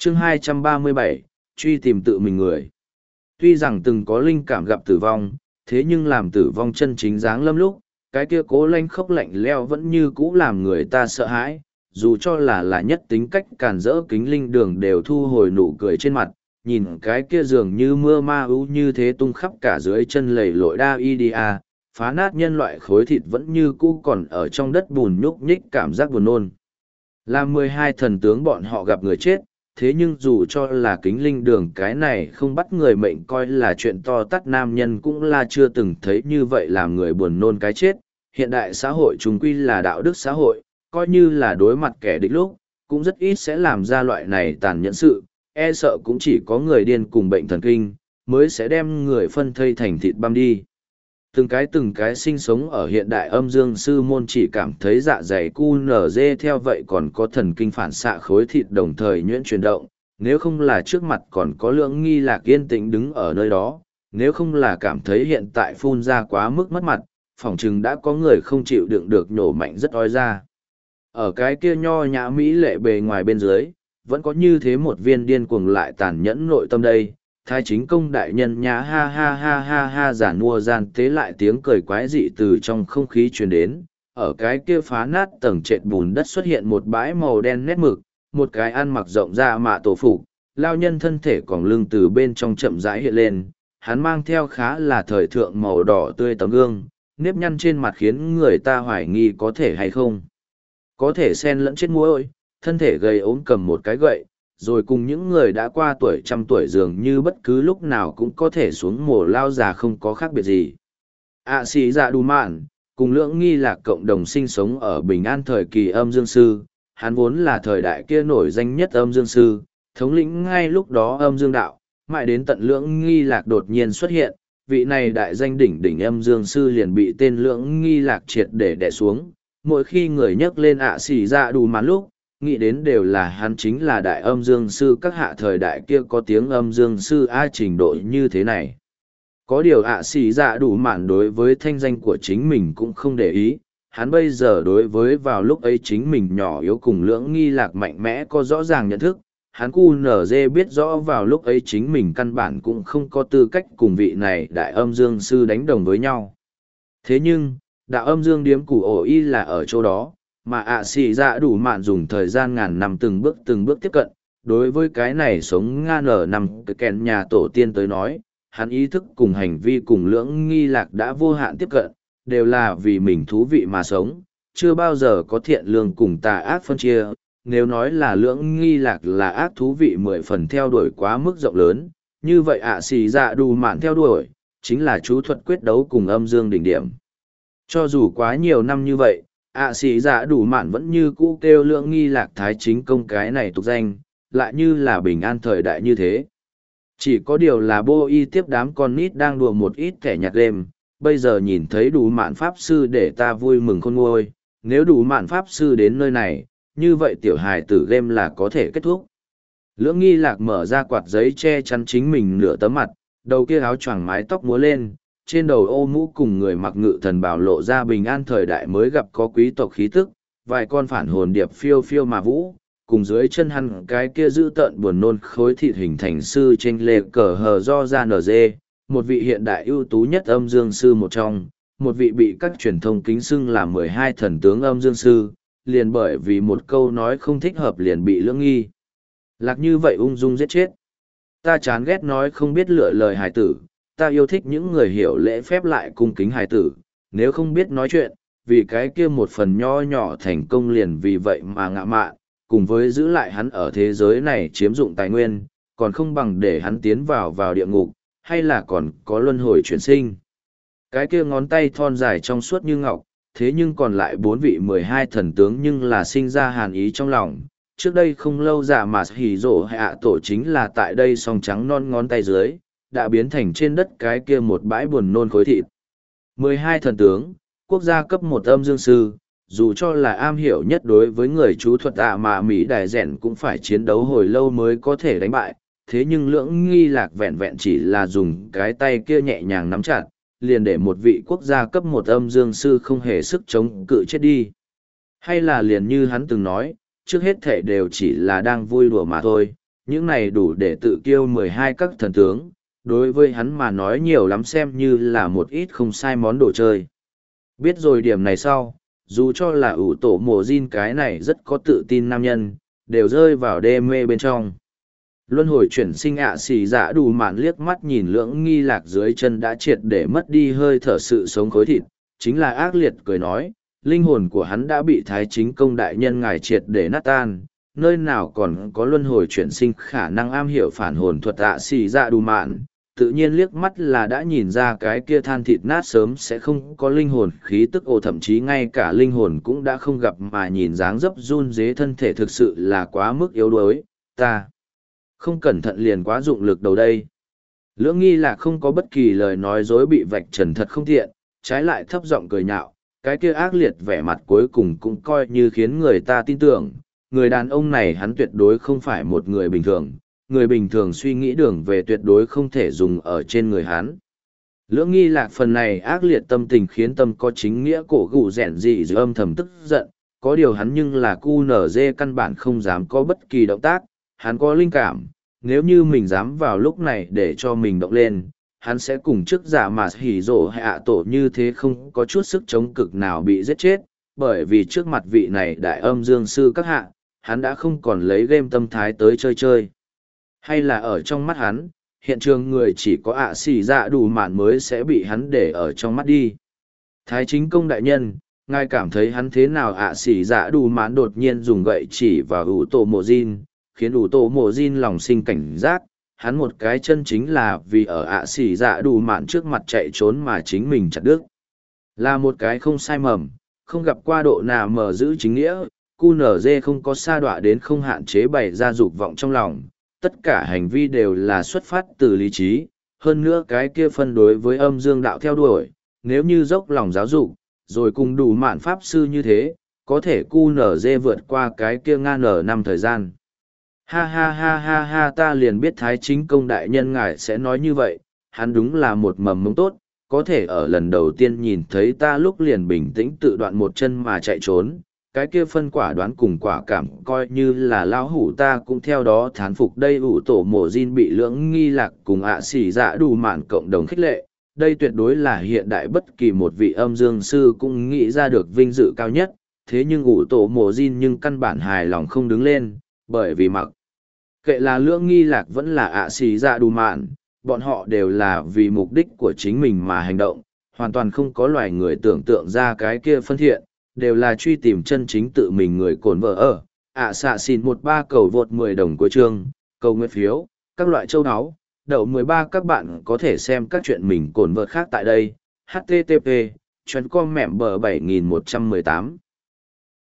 Chương 237, truy tìm tự mình người. Tuy rằng từng có linh cảm gặp tử vong, thế nhưng làm tử vong chân chính dáng lâm lúc, cái kia cố lanh khốc lạnh leo vẫn như cũ làm người ta sợ hãi, dù cho là nhất tính cách càn rỡ kính linh đường đều thu hồi nụ cười trên mặt, nhìn cái kia dường như mưa ma ưu như thế tung khắp cả dưới chân lầy lội đa idia, phá nát nhân loại khối thịt vẫn như cũ còn ở trong đất bùn nhúc nhích cảm giác buồn nôn. Làm 12 thần tướng bọn họ gặp người chết, thế nhưng dù cho là kính linh đường cái này không bắt người mệnh coi là chuyện to tát nam nhân cũng là chưa từng thấy như vậy làm người buồn nôn cái chết. Hiện đại xã hội chúng quy là đạo đức xã hội, coi như là đối mặt kẻ địch lúc, cũng rất ít sẽ làm ra loại này tàn nhẫn sự, e sợ cũng chỉ có người điên cùng bệnh thần kinh, mới sẽ đem người phân thây thành thịt băm đi. Từng cái sinh sống ở hiện đại âm dương sư môn chỉ cảm thấy dạ dày cu nở dê theo vậy còn có thần kinh phản xạ khối thịt đồng thời nhuyễn chuyển động, nếu không là trước mặt còn có Lưỡng Nghi Lạc yên tĩnh đứng ở nơi đó, nếu không là cảm thấy hiện tại phun ra quá mức mất mặt, phỏng chừng đã có người không chịu đựng được nổ mạnh rất ói ra. Ở cái kia nho nhã mỹ lệ bề ngoài bên dưới, vẫn có như thế một viên điên cuồng lại tàn nhẫn nội tâm đây. Thái chính công đại nhân nhá ha ha ha ha ha giả nua gian tế lại tiếng cười quái dị từ trong không khí truyền đến. Ở cái kia phá nát tầng trệt bùn đất xuất hiện một bãi màu đen nét mực, một cái ăn mặc rộng ra mạ tổ phục, lao nhân thân thể còn lưng từ bên trong chậm rãi hiện lên. Hắn mang theo khá là thời thượng màu đỏ tươi tấm gương, nếp nhăn trên mặt khiến người ta hoài nghi có thể hay không. Có thể xen lẫn chết muối, thân thể gầy ốm cầm một cái gậy, rồi cùng những người đã qua tuổi trăm tuổi dường như bất cứ lúc nào cũng có thể xuống mồ lao già không có khác biệt gì. Xì dạ đù mạn, cùng Lưỡng Nghi Lạc cộng đồng sinh sống ở bình an thời kỳ âm dương sư, hắn vốn là thời đại kia nổi danh nhất âm dương sư, thống lĩnh ngay lúc đó âm dương đạo, mãi đến tận Lưỡng Nghi Lạc đột nhiên xuất hiện, vị này đại danh đỉnh đỉnh âm dương sư liền bị tên Lưỡng Nghi Lạc triệt để đè xuống. Mỗi khi người nhắc lên xì dạ đù mạn lúc, nghĩ đến đều là hắn chính là đại âm dương sư các hạ thời đại kia có tiếng âm dương sư trình độ như thế này. Có điều xì dạ đủ mạn đối với thanh danh của chính mình cũng không để ý, hắn bây giờ đối với vào lúc ấy chính mình nhỏ yếu cùng Lưỡng Nghi Lạc mạnh mẽ có rõ ràng nhận thức, hắn cu nở dê biết rõ vào lúc ấy chính mình căn bản cũng không có tư cách cùng vị này đại âm dương sư đánh đồng với nhau. Thế nhưng, đạo âm dương điếm củ ổ y là ở chỗ đó, mà xì dạ đủ mạn dùng thời gian ngàn năm từng bước tiếp cận. Đối với cái này sống ngan ở nằm cái kèn nhà tổ tiên tới nói, hắn ý thức cùng hành vi cùng Lưỡng Nghi Lạc đã vô hạn tiếp cận, đều là vì mình thú vị mà sống, chưa bao giờ có thiện lương cùng tà ác phân chia. Nếu nói là Lưỡng Nghi Lạc là ác thú vị 10 phần theo đuổi quá mức rộng lớn, như vậy xì dạ đủ mạn theo đuổi, chính là chú thuật quyết đấu cùng âm dương đỉnh điểm. Cho dù quá nhiều năm như vậy, xì dạ đủ mạn vẫn như cũ kêu Lưỡng Nghi Lạc thái chính công cái này tục danh, lại như là bình an thời đại như thế. Chỉ có điều là Bô Y tiếp đám con nít đang đùa một ít kẻ nhặt game, bây giờ nhìn thấy đủ mạn pháp sư để ta vui mừng khôn nguôi, nếu đủ mạn pháp sư đến nơi này, như vậy tiểu hài tử game là có thể kết thúc. Lưỡng Nghi Lạc mở ra quạt giấy che chắn chính mình nửa tấm mặt, đầu kia áo choàng mái tóc múa lên, trên đầu ô mũ cùng người mặc ngự thần bào lộ ra bình an thời đại mới gặp có quý tộc khí tức, vài con phản hồn điệp phiêu phiêu mà vũ, cùng dưới chân hắn cái kia giữ tợn buồn nôn khối thịt hình thành sư trên lề cờ hờ do ra nở dê, một vị hiện đại ưu tú nhất âm dương sư một trong, một vị bị các truyền thông kính xưng là 12 thần tướng âm dương sư, liền bởi vì một câu nói không thích hợp liền bị Lưỡng Nghi Lạc như vậy ung dung giết chết. Ta chán ghét nói không biết lựa lời hài tử, ta yêu thích những người hiểu lễ phép lại cung kính hài tử, nếu không biết nói chuyện, vì cái kia một phần nho nhỏ thành công liền vì vậy mà ngạ mạn, cùng với giữ lại hắn ở thế giới này chiếm dụng tài nguyên, còn không bằng để hắn tiến vào địa ngục, hay là còn có luân hồi chuyển sinh. Cái kia ngón tay thon dài trong suốt như ngọc, thế nhưng còn lại 4 vị 12 thần tướng nhưng là sinh ra hàn ý trong lòng. Trước đây không lâu giả mà hỉ rổ hạ tổ chính là tại đây song trắng non ngón tay dưới, đã biến thành trên đất cái kia một bãi buồn nôn khối thịt. 12 thần tướng, quốc gia cấp 1 âm dương sư, dù cho là am hiểu nhất đối với người chú thuật mà Mỹ Đại Rèn cũng phải chiến đấu hồi lâu mới có thể đánh bại, thế nhưng Lưỡng Nghi Lạc vẹn vẹn chỉ là dùng cái tay kia nhẹ nhàng nắm chặt, liền để một vị quốc gia cấp 1 âm dương sư không hề sức chống cự chết đi. Hay là liền như hắn từng nói, trước hết thể đều chỉ là đang vui đùa mà thôi, những này đủ để tự kiêu 12 các thần tướng, đối với hắn mà nói nhiều lắm xem như là một ít không sai món đồ chơi. Biết rồi điểm này sau, dù cho là ủ tổ mộ Jin cái này rất có tự tin nam nhân, đều rơi vào đê mê bên trong. Luân hồi chuyển sinh xì dạ đủ mạn liếc mắt nhìn lưỡng nghi lạc dưới chân đã triệt để mất đi hơi thở sự sống khối thịt, chính là ác liệt cười nói, linh hồn của hắn đã bị thái chính công đại nhân ngài triệt để nát tan, nơi nào còn có luân hồi chuyển sinh khả năng am hiểu phản hồn thuật xì dạ đủ mạn, tự nhiên liếc mắt là đã nhìn ra cái kia than thịt nát sớm sẽ không có linh hồn khí tức thậm chí ngay cả linh hồn cũng đã không gặp mà nhìn dáng dấp run dế thân thể thực sự là quá mức yếu đuối, ta không cẩn thận liền quá dụng lực đầu đây. Lưỡng nghi là không có bất kỳ lời nói dối bị vạch trần thật không tiện, trái lại thấp giọng cười nhạo, cái kia ác liệt vẻ mặt cuối cùng cũng coi như khiến người ta tin tưởng, người đàn ông này hắn tuyệt đối không phải một người bình thường suy nghĩ đường về tuyệt đối không thể dùng ở trên người hắn. Lưỡng nghi lạc phần này ác liệt tâm tình khiến tâm có chính nghĩa cổ gù rẻn dị dưới âm thầm tức giận, có điều hắn nhưng là cu nở dê căn bản không dám có bất kỳ động tác, hắn có linh cảm, nếu như mình dám vào lúc này để cho mình động lên, hắn sẽ cùng trước giả mà hỉ rổ hạ tổ như thế không có chút sức chống cực nào bị giết chết, bởi vì trước mặt vị này đại âm dương sư các hạ, hắn đã không còn lấy game tâm thái tới chơi. Hay là ở trong mắt hắn, hiện trường người chỉ có xì dạ đủ mạn mới sẽ bị hắn để ở trong mắt đi. Thái chính công đại nhân, ngài cảm thấy hắn thế nào xì dạ đủ mạn đột nhiên dùng gậy chỉ vào ủ tổ mộ Jin, khiến ủ tổ mộ Jin lòng sinh cảnh giác, hắn một cái chân chính là vì ở xì dạ đủ mạn trước mặt chạy trốn mà chính mình chặt đứt. Là một cái không sai mầm, không gặp qua độ nào mở giữ chính nghĩa, QNZ không có sa đọa đến không hạn chế bày ra dục vọng trong lòng, tất cả hành vi đều là xuất phát từ lý trí, hơn nữa cái kia phân đối với âm dương đạo theo đuổi, nếu như dốc lòng giáo dục, rồi cùng đủ mạn pháp sư như thế, có thể QNZ vượt qua cái kia ngang nở năm thời gian. Ha ha ha ha ha, ta liền biết thái chính công đại nhân ngài sẽ nói như vậy, hắn đúng là một mầm mống tốt, có thể ở lần đầu tiên nhìn thấy ta lúc liền bình tĩnh tự đoạn một chân mà chạy trốn, cái kia phân quả đoán cùng quả cảm coi như là lao hủ ta cũng theo đó thán phục đây. Ủ tổ mộ Jin bị lưỡng nghi lạc cùng xì dạ đủ mạn cộng đồng khích lệ, đây tuyệt đối là hiện đại bất kỳ một vị âm dương sư cũng nghĩ ra được vinh dự cao nhất, thế nhưng ủ tổ mộ Jin nhưng căn bản hài lòng không đứng lên, bởi vì mặc kệ là lưỡng nghi lạc vẫn là xì dạ đủ mạn, bọn họ đều là vì mục đích của chính mình mà hành động, hoàn toàn không có loài người tưởng tượng ra cái kia phân thiện, đều là truy tìm chân chính tự mình người cồn vợ ở. Xạ xin 13 cầu vượt 10 đồng của chương, cầu nguyện phiếu, các loại châu áo, đậu 13 các bạn có thể xem các chuyện mình cồn vợ khác tại đây. http://com mẹm bờ 7118